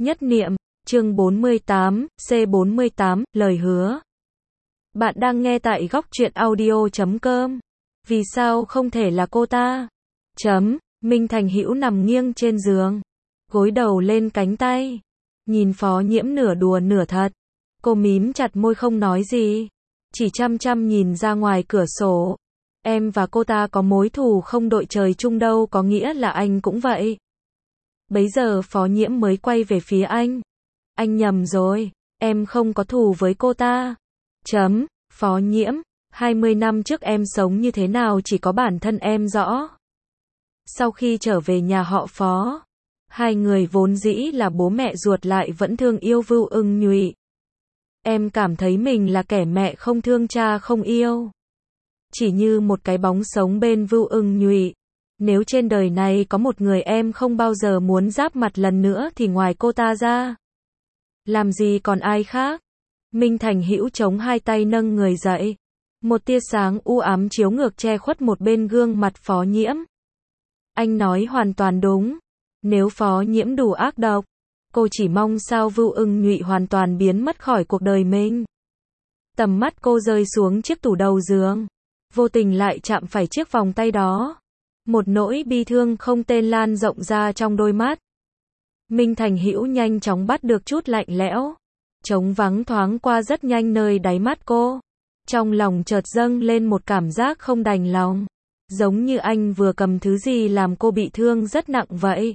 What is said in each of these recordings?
Nhất niệm, chương 48, C48, lời hứa. Bạn đang nghe tại góc truyện audio.com. Vì sao không thể là cô ta? Minh Thành Hữu nằm nghiêng trên giường, gối đầu lên cánh tay, nhìn Phó Nhiễm nửa đùa nửa thật. Cô mím chặt môi không nói gì, chỉ chăm chăm nhìn ra ngoài cửa sổ. Em và cô ta có mối thù không đội trời chung đâu, có nghĩa là anh cũng vậy. Bấy giờ Phó Nhiễm mới quay về phía anh. Anh nhầm rồi, em không có thù với cô ta. Phó Nhiễm, 20 năm trước em sống như thế nào chỉ có bản thân em rõ. Sau khi trở về nhà họ Phó, hai người vốn dĩ là bố mẹ ruột lại vẫn thương yêu Vưu Ưng Nhụy. Em cảm thấy mình là kẻ mẹ không thương cha không yêu, chỉ như một cái bóng sống bên Vưu Ưng Nhụy. Nếu trên đời này có một người em không bao giờ muốn giáp mặt lần nữa thì ngoài cô ta ra, làm gì còn ai khác. Minh Thành Hữu chống hai tay nâng người dậy. Một tia sáng u ám chiếu ngược che khuất một bên gương mặt Phó Nhiễm. Anh nói hoàn toàn đúng. Nếu Phó Nhiễm đủ ác độc, cô chỉ mong sao Vưu Ưng Nhụy hoàn toàn biến mất khỏi cuộc đời mình. Tầm mắt cô rơi xuống chiếc tủ đầu giường, vô tình lại chạm phải chiếc vòng tay đó. Một nỗi bi thương không tên lan rộng ra trong đôi mắt. Minh Thành Hữu nhanh chóng bắt được chút lạnh lẽo, trống vắng thoáng qua rất nhanh nơi đáy mắt cô. Trong lòng chợt dâng lên một cảm giác không đành lòng, giống như anh vừa cầm thứ gì làm cô bị thương rất nặng vậy.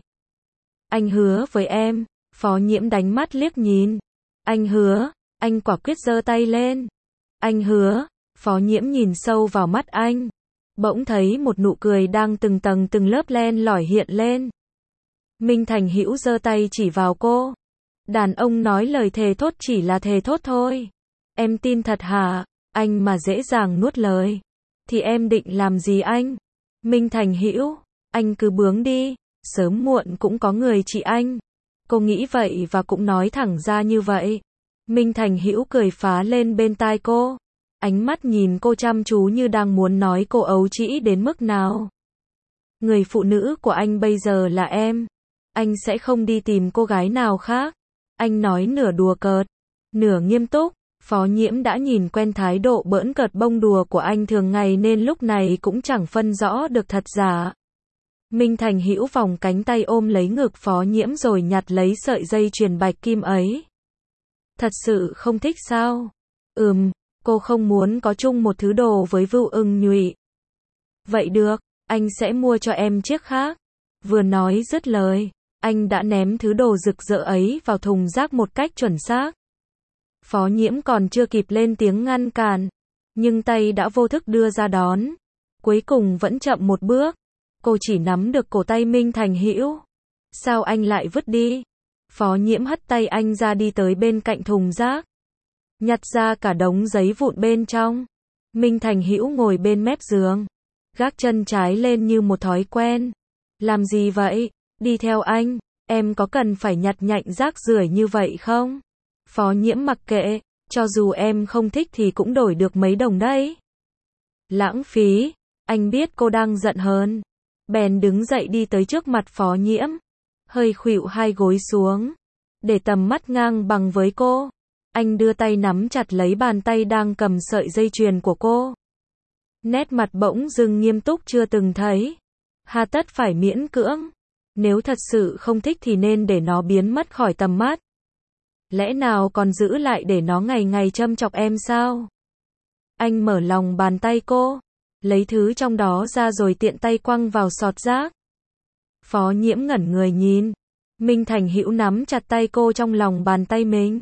Anh hứa với em. Phó Nhiễm đánh mắt liếc nhìn. Anh hứa. Anh quả quyết giơ tay lên. Anh hứa. Phó Nhiễm nhìn sâu vào mắt anh, bỗng thấy một nụ cười đang từng tầng từng lớp len lỏi hiện lên. Minh Thành Hữu giơ tay chỉ vào cô. Đàn ông nói lời thề thốt chỉ là thề thốt thôi. Em tin thật hả? Anh mà dễ dàng nuốt lời, thì em định làm gì anh? Minh Thành Hữu, anh cứ bướng đi, sớm muộn cũng có người trị anh. Cô nghĩ vậy và cũng nói thẳng ra như vậy. Minh Thành Hữu cười phá lên bên tai cô. Ánh mắt nhìn cô chăm chú như đang muốn nói cô ấu trĩ đến mức nào. Người phụ nữ của anh bây giờ là em. Anh sẽ không đi tìm cô gái nào khác. Anh nói nửa đùa cợt, nửa nghiêm túc. Phó Nhiễm đã nhìn quen thái độ bỡn cợt bông đùa của anh thường ngày nên lúc này cũng chẳng phân rõ được thật giả. Minh Thành Hữu vòng cánh tay ôm lấy ngực Phó Nhiễm rồi nhặt lấy sợi dây chuyền bạch kim ấy. Thật sự không thích sao? Cô không muốn có chung một thứ đồ với Vưu Ưng Nhụy. Vậy được, anh sẽ mua cho em chiếc khác. Vừa nói dứt lời, anh đã ném thứ đồ rực rỡ ấy vào thùng rác một cách chuẩn xác. Phó Nhiễm còn chưa kịp lên tiếng ngăn cản, nhưng tay đã vô thức đưa ra đón. Cuối cùng vẫn chậm một bước, cô chỉ nắm được cổ tay Minh Thành Hữu. Sao anh lại vứt đi? Phó Nhiễm hất tay anh ra đi tới bên cạnh thùng rác, nhặt ra cả đống giấy vụn bên trong. Minh Thành Hữu ngồi bên mép giường, gác chân trái lên như một thói quen. Làm gì vậy? Đi theo anh, em có cần phải nhặt nhạnh rác rưởi như vậy không? Phó Nhiễm mặc kệ, cho dù em không thích thì cũng đổi được mấy đồng đấy. Lãng phí, anh biết cô đang giận hờn, bèn đứng dậy đi tới trước mặt Phó Nhiễm, hơi khuỵu hai gối xuống, để tầm mắt ngang bằng với cô. Anh đưa tay nắm chặt lấy bàn tay đang cầm sợi dây chuyền của cô. Nét mặt bỗng dưng nghiêm túc chưa từng thấy. Hà tất phải miễn cưỡng. Nếu thật sự không thích thì nên để nó biến mất khỏi tầm mắt. Lẽ nào còn giữ lại để nó ngày ngày châm chọc em sao? Anh mở lòng bàn tay cô, lấy thứ trong đó ra rồi tiện tay quăng vào sọt rác. Phó Nhiễm ngẩn người nhìn. Minh Thành Hữu nắm chặt tay cô trong lòng bàn tay mình.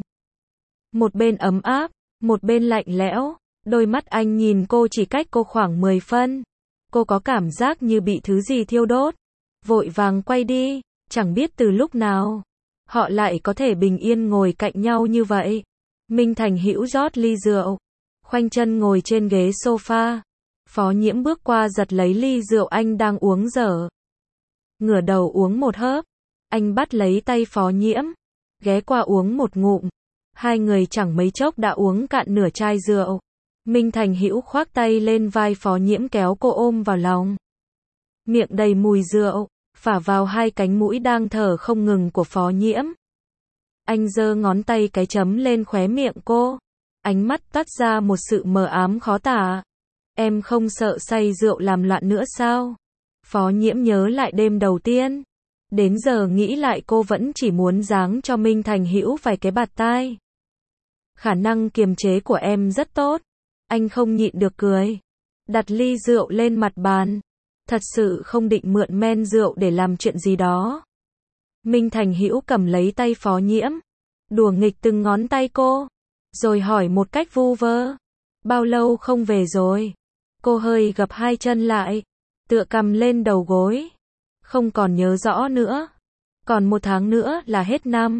Một bên ấm áp, một bên lạnh lẽo. Đôi mắt anh nhìn cô chỉ cách cô khoảng 10 phân. Cô có cảm giác như bị thứ gì thiêu đốt. Vội vàng quay đi, chẳng biết từ lúc nào họ lại có thể bình yên ngồi cạnh nhau như vậy. Minh Thành Hữu rót ly rượu, khoanh chân ngồi trên ghế sofa. Phó Nhiễm bước qua giật lấy ly rượu anh đang uống dở. Ngửa đầu uống một hớp. Anh bắt lấy tay Phó Nhiễm, ghé qua uống một ngụm. Hai người chẳng mấy chốc đã uống cạn nửa chai rượu. Minh Thành Hữu khoác tay lên vai Phó Nhiễm kéo cô ôm vào lòng. Miệng đầy mùi rượu, phả vào hai cánh mũi đang thở không ngừng của Phó Nhiễm. Anh giơ ngón tay cái chấm lên khóe miệng cô. Ánh mắt toát ra một sự mờ ám khó tả. Em không sợ say rượu làm loạn nữa sao? Phó Nhiễm nhớ lại đêm đầu tiên. Đến giờ nghĩ lại cô vẫn chỉ muốn giáng cho Minh Thành Hữu vài cái bạt tai. Khả năng kiềm chế của em rất tốt. Anh không nhịn được cười. Đặt ly rượu lên mặt bàn. Thật sự không định mượn men rượu để làm chuyện gì đó. Minh Thành Hữu cầm lấy tay Phó Nhiễm. Đùa nghịch từng ngón tay cô. Rồi hỏi một cách vu vơ. Bao lâu không về rồi? Cô hơi gập hai chân lại. Tựa cằm lên đầu gối. Không còn nhớ rõ nữa. Còn 1 tháng nữa là hết năm.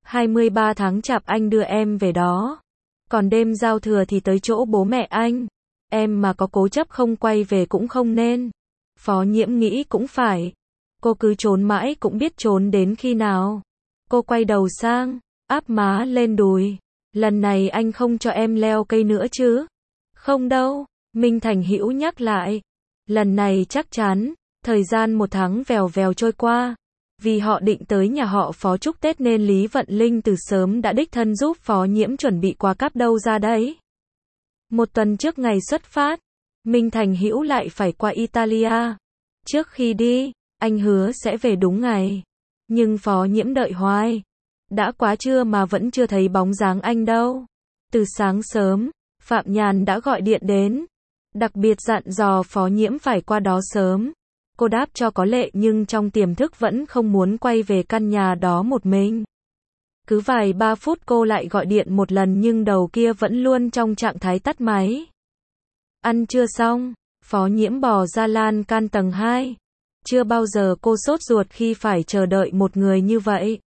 23 tháng Chạp anh đưa em về đó. Còn đêm giao thừa thì tới chỗ bố mẹ anh. Em mà có cố chấp không quay về cũng không nên. Phó Nhiễm nghĩ cũng phải. Cô cứ trốn mãi cũng biết trốn đến khi nào. Cô quay đầu sang, áp má lên đùi. Lần này anh không cho em leo cây nữa chứ? Không đâu, Minh Thành Hữu nhắc lại. Lần này chắc chắn. Thời gian 1 tháng vèo vèo trôi qua. Vì họ định tới nhà họ Phó chúc Tết nên Lý Vận Linh từ sớm đã đích thân giúp Phó Nhiễm chuẩn bị quà cáp đâu ra đấy. 1 tuần trước ngày xuất phát, Minh Thành Hữu lại phải qua Italia. Trước khi đi, anh hứa sẽ về đúng ngày. Nhưng Phó Nhiễm đợi hoài. Đã quá trưa mà vẫn chưa thấy bóng dáng anh đâu. Từ sáng sớm, Phạm Nhàn đã gọi điện đến. Đặc biệt dặn dò Phó Nhiễm phải qua đó sớm. Cô đáp cho có lệ nhưng trong tiềm thức vẫn không muốn quay về căn nhà đó một mình. Cứ vài 3 phút cô lại gọi điện một lần nhưng đầu kia vẫn luôn trong trạng thái tắt máy. Ăn trưa xong, Phó Nhiễm bò ra lan can tầng 2. Chưa bao giờ cô sốt ruột khi phải chờ đợi một người như vậy.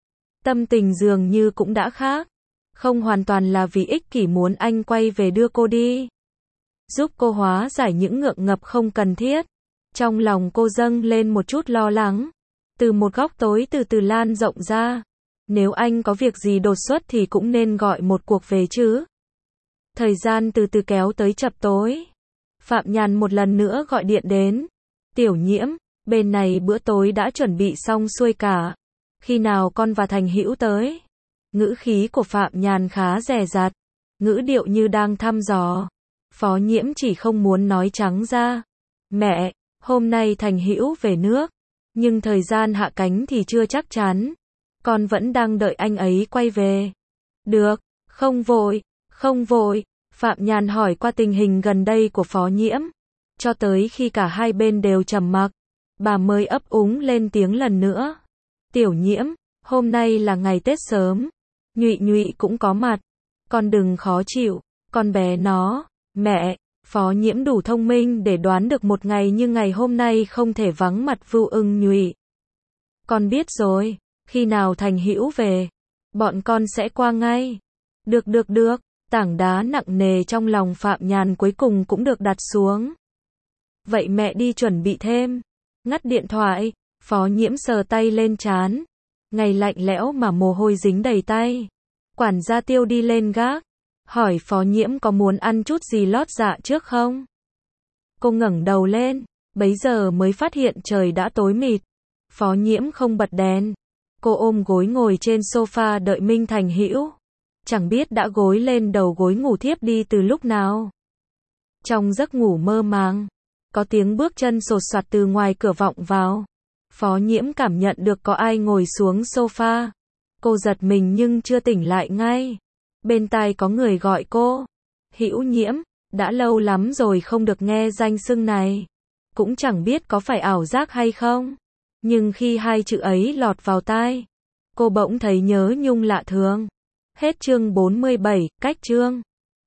Tâm tình dường như cũng đã khác. Không hoàn toàn là vì ích kỷ muốn anh quay về đưa cô đi. Giúp cô hóa giải những ngượng ngập không cần thiết. Trong lòng cô dâng lên một chút lo lắng. Từ một góc tối từ từ lan rộng ra. Nếu anh có việc gì đột xuất thì cũng nên gọi một cuộc về chứ. Thời gian từ từ kéo tới chập tối. Phạm Nhàn một lần nữa gọi điện đến. Tiểu Nhiễm, bên này bữa tối đã chuẩn bị xong xuôi cả. Khi nào con và Thành Hữu tới? Ngữ khí của Phạm Nhàn khá dè dặt. Ngữ điệu như đang thăm dò. Phó Nhiễm chỉ không muốn nói trắng ra. Mẹ, hôm nay Thành Hữu về nước. Nhưng thời gian hạ cánh thì chưa chắc chắn. Con vẫn đang đợi anh ấy quay về. Được, không vội, không vội. Phạm Nhàn hỏi qua tình hình gần đây của Phó Nhiễm. Cho tới khi cả hai bên đều trầm mặc, bà mới ấp úng lên tiếng lần nữa. Tiểu Nhiễm, hôm nay là ngày Tết sớm. Nhụy Nhụy cũng có mặt. Con đừng khó chịu, con bé nó. Mẹ, Phó Nhiễm đủ thông minh để đoán được một ngày như ngày hôm nay không thể vắng mặt Vưu Ưng Nhụy. Con biết rồi, khi nào Thành Hữu về, bọn con sẽ qua ngay. Được. Tảng đá nặng nề trong lòng Phạm Nhàn cuối cùng cũng được đặt xuống. Vậy mẹ đi chuẩn bị thêm. Ngắt điện thoại, Phó Nhiễm sờ tay lên trán. Ngày lạnh lẽo mà mồ hôi dính đầy tay. Quản gia Tiêu đi lên gác. Hỏi Phó Nhiễm có muốn ăn chút gì lót dạ trước không? Cô ngẩng đầu lên. Bấy giờ mới phát hiện trời đã tối mịt. Phó Nhiễm không bật đèn. Cô ôm gối ngồi trên sofa đợi Minh Thành Hữu. Chẳng biết đã gối lên đầu gối ngủ thiếp đi từ lúc nào. Trong giấc ngủ mơ màng, có tiếng bước chân sột soạt từ ngoài cửa vọng vào. Phó Nhiễm cảm nhận được có ai ngồi xuống sofa. Cô giật mình nhưng chưa tỉnh lại ngay. Bên tai có người gọi cô. Hữu Nhiễm, đã lâu lắm rồi không được nghe danh xưng này. Cũng chẳng biết có phải ảo giác hay không. Nhưng khi hai chữ ấy lọt vào tai, cô bỗng thấy nhớ nhung lạ thường. Hết chương 47, cách chương.